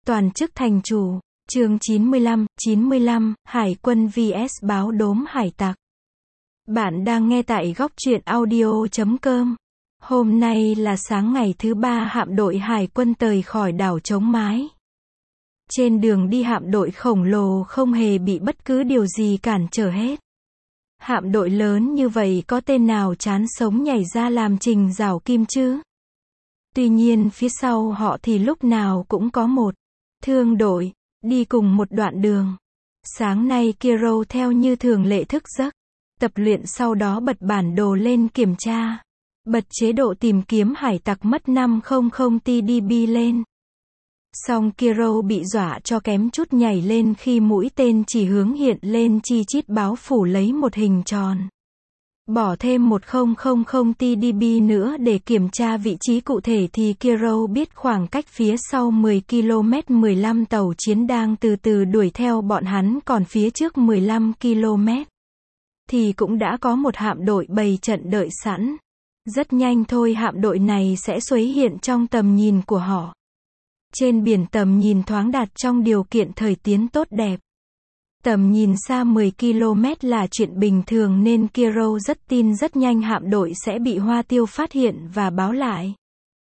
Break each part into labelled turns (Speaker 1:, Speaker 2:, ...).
Speaker 1: Toàn chức thành chủ. Chương 95, Hải quân vs báo đốm hải tặc. Bạn đang nghe tại góc truyện audio.com. Hôm nay là sáng ngày thứ 3 hạm đội hải quân rời khỏi đảo Trống Mái. Trên đường đi hạm đội khổng lồ không hề bị bất cứ điều gì cản trở hết. Hạm đội lớn như vậy có tên nào chán sống nhảy ra làm trình rào kim chứ? Tuy nhiên phía sau họ thì lúc nào cũng có một thương đội, đi cùng một đoạn đường. Sáng nay Kiro theo như thường lệ thức giấc, tập luyện sau đó bật bản đồ lên kiểm tra. Bật chế độ tìm kiếm hải tặc mất 500 TDB lên. Song Kiro bị dọa cho kém chút nhảy lên khi mũi tên chỉ hướng hiện lên chi chít báo phủ lấy một hình tròn. Bỏ thêm 1000 TDB nữa để kiểm tra vị trí cụ thể thì Kiro biết khoảng cách phía sau 10 km 15 tàu chiến đang từ từ đuổi theo bọn hắn, còn phía trước 15 km thì cũng đã có một hạm đội bày trận đợi sẵn. Rất nhanh thôi hạm đội này sẽ xuất hiện trong tầm nhìn của họ. Trên biển tầm nhìn thoáng đạt trong điều kiện thời tiết tốt đẹp. Tầm nhìn xa 10 km là chuyện bình thường nên Kiro rất tin rất nhanh hạm đội sẽ bị Hoa Tiêu phát hiện và báo lại.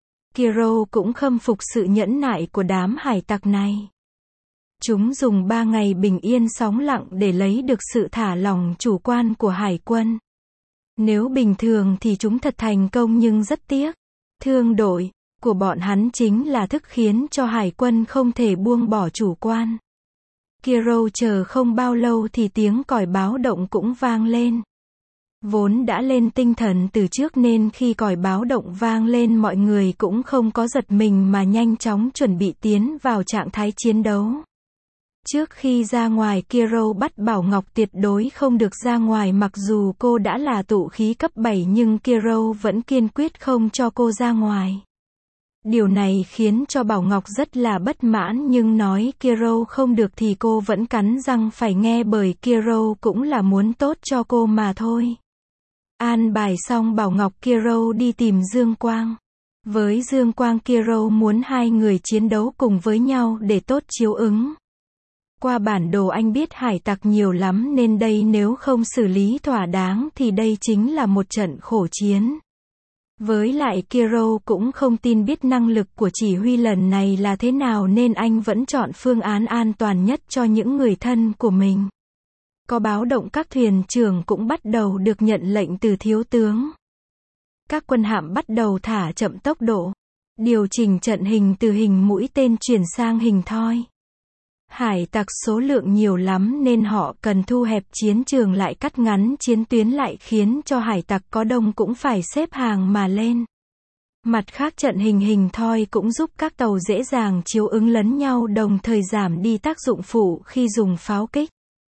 Speaker 1: Kiro cũng khâm phục sự nhẫn nại của đám hải tặc này. Chúng dùng 3 ngày bình yên sóng lặng để lấy được sự thả lỏng chủ quan của hải quân. Nếu bình thường thì chúng thật thành công, nhưng rất tiếc. Thương đội của bọn hắn chính là thức khiến cho hải quân không thể buông bỏ chủ quan. Kiro chờ không bao lâu thì tiếng còi báo động cũng vang lên. Vốn đã lên tinh thần từ trước nên khi còi báo động vang lên mọi người cũng không có giật mình mà nhanh chóng chuẩn bị tiến vào trạng thái chiến đấu. Trước khi ra ngoài Kiro bắt Bảo Ngọc tuyệt đối không được ra ngoài, mặc dù cô đã là tụ khí cấp 7 nhưng Kiro vẫn kiên quyết không cho cô ra ngoài. Điều này khiến cho Bảo Ngọc rất là bất mãn, nhưng nói Kiro không được thì cô vẫn cắn răng phải nghe, bởi Kiro cũng là muốn tốt cho cô mà thôi. An bài xong Bảo Ngọc, Kiro đi tìm Dương Quang. Với Dương Quang Kiro muốn hai người chiến đấu cùng với nhau để tốt chiếu ứng. Qua bản đồ anh biết hải tặc nhiều lắm nên đây nếu không xử lý thỏa đáng thì đây chính là một trận khổ chiến. Với lại Kiro cũng không tin biết năng lực của chỉ huy lần này là thế nào nên anh vẫn chọn phương án an toàn nhất cho những người thân của mình. Có báo động các thuyền trưởng cũng bắt đầu được nhận lệnh từ thiếu tướng. Các quân hạm bắt đầu thả chậm tốc độ, điều chỉnh trận hình từ hình mũi tên chuyển sang hình thoi. Hải tặc số lượng nhiều lắm nên họ cần thu hẹp chiến trường lại, cắt ngắn chiến tuyến lại, khiến cho hải tặc có đông cũng phải xếp hàng mà lên. Mặt khác trận hình hình thoi cũng giúp các tàu dễ dàng chiếu ứng lẫn nhau, đồng thời giảm đi tác dụng phụ khi dùng pháo kích.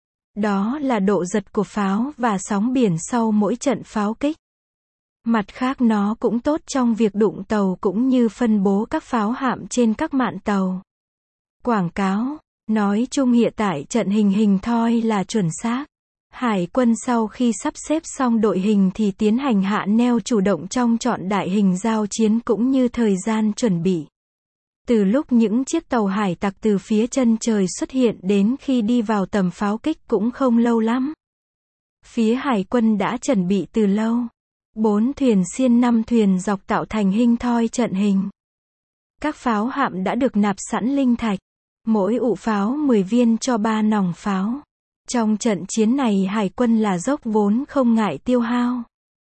Speaker 1: Đó là độ giật của pháo và sóng biển sau mỗi trận pháo kích. Mặt khác nó cũng tốt trong việc đụng tàu cũng như phân bố các pháo hạm trên các mạn tàu. Quảng cáo. Nói chung hiện tại trận hình hình thoi là chuẩn xác. Hải quân sau khi sắp xếp xong đội hình thì tiến hành hạ neo chủ động trong chọn đại hình giao chiến cũng như thời gian chuẩn bị. Từ lúc những chiếc tàu hải tặc từ phía chân trời xuất hiện đến khi đi vào tầm pháo kích cũng không lâu lắm. Phía hải quân đã chuẩn bị từ lâu. 4 thuyền xiên 5 thuyền dọc tạo thành hình thoi trận hình. Các pháo hạm đã được nạp sẵn linh thạch. Mỗi ụ pháo 10 viên cho 3 nòng pháo. Trong trận chiến này hải quân là dốc vốn không ngại tiêu hao.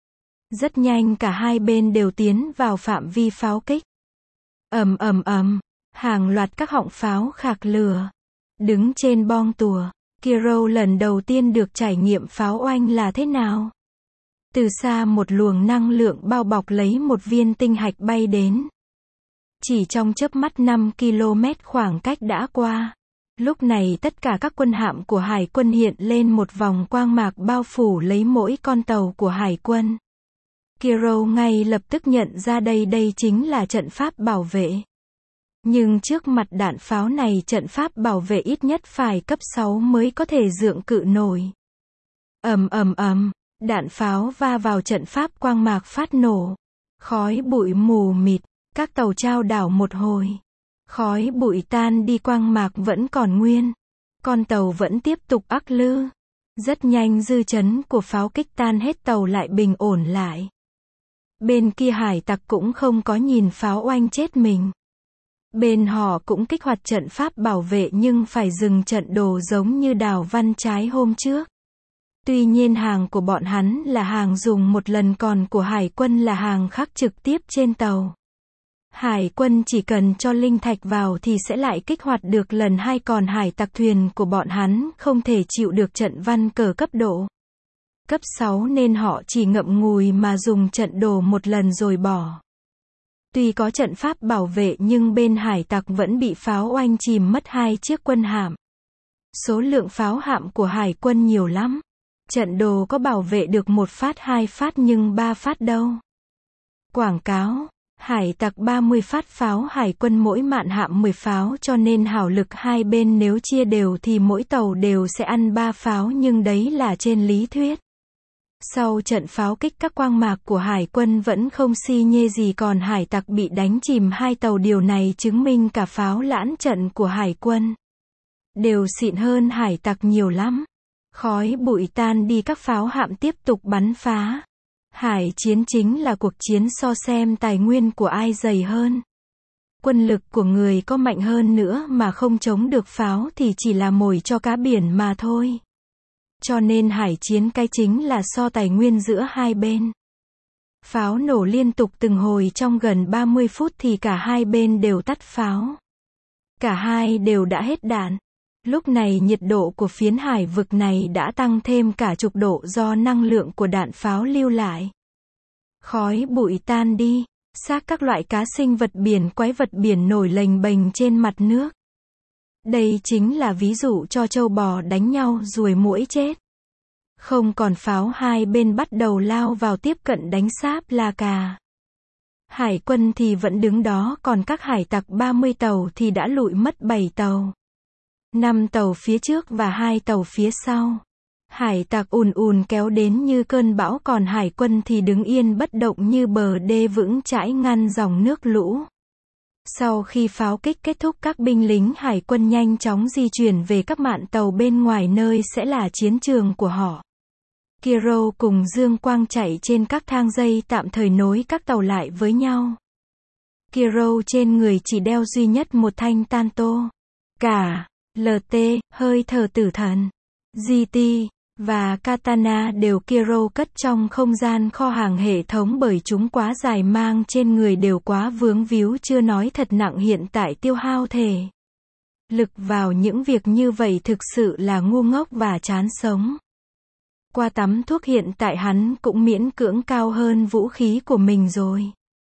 Speaker 1: Rất nhanh cả hai bên đều tiến vào phạm vi pháo kích. Ầm ầm ầm, hàng loạt các họng pháo khạc lửa. Đứng trên bong tùa, Kiro lần đầu tiên được trải nghiệm pháo oanh là thế nào. Từ xa một luồng năng lượng bao bọc lấy một viên tinh hạch bay đến. Chỉ trong chớp mắt 5 km khoảng cách đã qua. Lúc này tất cả các quân hạm của hải quân hiện lên một vòng quang mạc bao phủ lấy mỗi con tàu của hải quân. Kiro ngay lập tức nhận ra đây chính là trận pháp bảo vệ. Nhưng trước mặt đạn pháo này trận pháp bảo vệ ít nhất phải cấp 6 mới có thể gượng cự nổi. Ầm ầm ầm, đạn pháo va vào trận pháp quang mạc phát nổ. Khói bụi mù mịt. Các tàu chao đảo một hồi. Khói bụi tan đi, quang mạc vẫn còn nguyên. Con tàu vẫn tiếp tục ắc lư. Rất nhanh dư chấn của pháo kích tan hết, tàu lại bình ổn lại. Bên kia hải tặc cũng không có nhìn pháo oanh chết mình. Bên họ cũng kích hoạt trận pháp bảo vệ nhưng phải dừng trận đồ giống như Đào Văn Trái hôm trước. Tuy nhiên hàng của bọn hắn là hàng dùng một lần, còn của hải quân là hàng khắc trực tiếp trên tàu. Hải quân chỉ cần cho linh thạch vào thì sẽ lại kích hoạt được lần 2, còn hải tặc thuyền của bọn hắn không thể chịu được trận văn cờ cấp độ cấp 6 nên họ chỉ ngậm ngùi mà dùng trận đồ một lần rồi bỏ. Tuy có trận pháp bảo vệ nhưng bên hải tặc vẫn bị pháo oanh chìm mất 2 chiếc quân hạm. Số lượng pháo hạm của hải quân nhiều lắm. Trận đồ có bảo vệ được 1 phát 2 phát nhưng 3 phát đâu. Quảng cáo, hải tặc 30 phát pháo, hải quân mỗi mạn hạm 10 pháo, cho nên hảo lực hai bên nếu chia đều thì mỗi tàu đều sẽ ăn 3 pháo, nhưng đấy là trên lý thuyết. Sau trận pháo kích, các quang mạc của hải quân vẫn không xi nhê gì, còn hải tặc bị đánh chìm 2 tàu, điều này chứng minh cả pháo lãn trận của hải quân đều xịn hơn hải tặc nhiều lắm. Khói bụi tan đi, các pháo hạm tiếp tục bắn phá. Hải chiến chính là cuộc chiến so xem tài nguyên của ai dày hơn. Quân lực của người có mạnh hơn nữa mà không chống được pháo thì chỉ là mồi cho cá biển mà thôi. Cho nên hải chiến cái chính là so tài nguyên giữa hai bên. Pháo nổ liên tục từng hồi trong gần 30 phút thì cả hai bên đều tắt pháo. Cả hai đều đã hết đạn. Lúc này nhiệt độ của phiến hải vực này đã tăng thêm cả chục độ do năng lượng của đạn pháo lưu lại. Khói bụi tan đi, xác các loại cá sinh vật biển, quái vật biển nổi lềnh bềnh trên mặt nước. Đây chính là ví dụ cho trâu bò đánh nhau ruồi muỗi chết. Không còn pháo, hai bên bắt đầu lao vào tiếp cận đánh sáp la cà. Hải quân thì vẫn đứng đó, còn các hải tặc 30 tàu thì đã lụi mất 7 tàu. 5 tàu phía trước và 2 tàu phía sau. Hải tặc ùn ùn kéo đến như cơn bão, còn hải quân thì đứng yên bất động như bờ đê vững chãi ngăn dòng nước lũ. Sau khi pháo kích kết thúc, các binh lính hải quân nhanh chóng di chuyển về các mạn tàu bên ngoài nơi sẽ là chiến trường của họ. Kiro cùng Dương Quang chạy trên các thang dây tạm thời nối các tàu lại với nhau. Kiro trên người chỉ đeo duy nhất một thanh tanto. Cả LT, hơi thở tử thần, GT và Katana đều Kiro cất trong không gian kho hàng hệ thống, bởi chúng quá dài, mang trên người đều quá vướng víu, chưa nói thật nặng, hiện tại tiêu hao thể lực vào những việc như vậy thực sự là ngu ngốc và chán sống. Qua tắm thuốc hiện tại hắn cũng miễn cưỡng cao hơn vũ khí của mình rồi.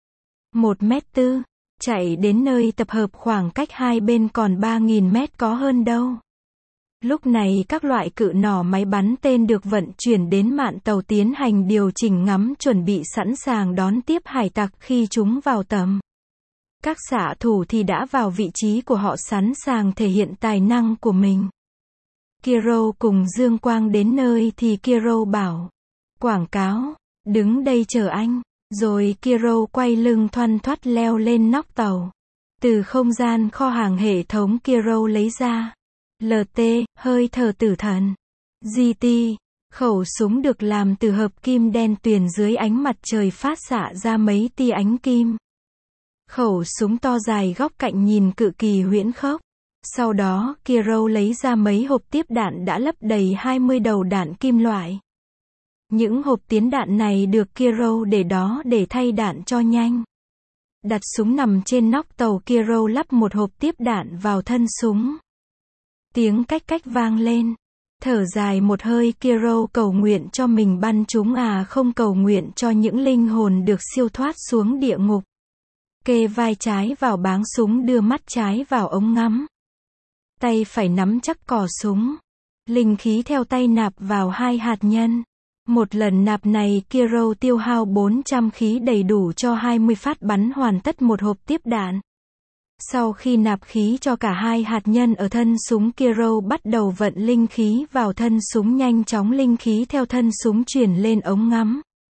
Speaker 1: 1m4, chạy đến nơi tập hợp khoảng cách hai bên còn 3.000 mét có hơn đâu. Lúc này các loại cự nỏ máy bắn tên được vận chuyển đến mạn tàu tiến hành điều chỉnh ngắm, chuẩn bị sẵn sàng đón tiếp hải tặc khi chúng vào tầm. Các xạ thủ thì đã vào vị trí của họ, sẵn sàng thể hiện tài năng của mình. Kiro cùng Dương Quang đến nơi thì Kiro bảo: quảng cáo, đứng đây chờ anh. Rồi Kiro quay lưng thoăn thoắt leo lên nóc tàu. Từ không gian kho hàng hệ thống Kiro lấy ra LT, hơi thở tử thần, GT, khẩu súng được làm từ hợp kim đen tuyền, dưới ánh mặt trời phát xạ ra mấy tia ánh kim. Khẩu súng to dài góc cạnh nhìn cực kỳ huyễn khốc. Sau đó Kiro lấy ra mấy hộp tiếp đạn đã lấp đầy 20 đầu đạn kim loại. Những hộp tiến đạn này được Kiro để đó để thay đạn cho nhanh. Đặt súng nằm trên nóc tàu, Kiro lắp một hộp tiếp đạn vào thân súng. Tiếng cách cách vang lên. Thở dài một hơi, Kiro cầu nguyện cho mình bắn chúng không cầu nguyện cho những linh hồn được siêu thoát xuống địa ngục. Kê vai trái vào báng súng, đưa mắt trái vào ống ngắm. Tay phải nắm chắc cò súng. Linh khí theo tay nạp vào 2 hạt nhân. Một lần nạp này Kiro tiêu hao 400 khí, đầy đủ cho 20 phát bắn hoàn tất một hộp tiếp đạn. Sau khi nạp khí cho cả 2 hạt nhân ở thân súng, Kiro bắt đầu vận linh khí vào thân súng, nhanh chóng linh khí theo thân súng chuyển lên ống ngắm.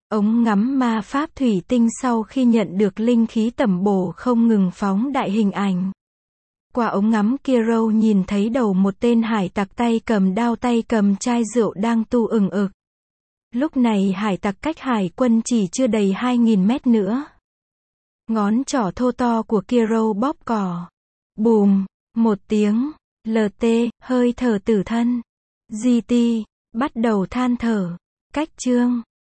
Speaker 1: Ống ngắm ma pháp thủy tinh sau khi nhận được linh khí tẩm bổ không ngừng phóng đại hình ảnh. Qua ống ngắm kia Rose nhìn thấy đầu một tên hải tặc tay cầm đao tay cầm chai rượu đang tu ừng ực. Lúc này hải tặc cách hải quân chỉ chưa đầy 2.000 mét nữa. Ngón trỏ thô to của kia Rose bóp cò. Bùm, một tiếng, LT, hơi thở tử thân. GT, bắt đầu than thở. Cách chương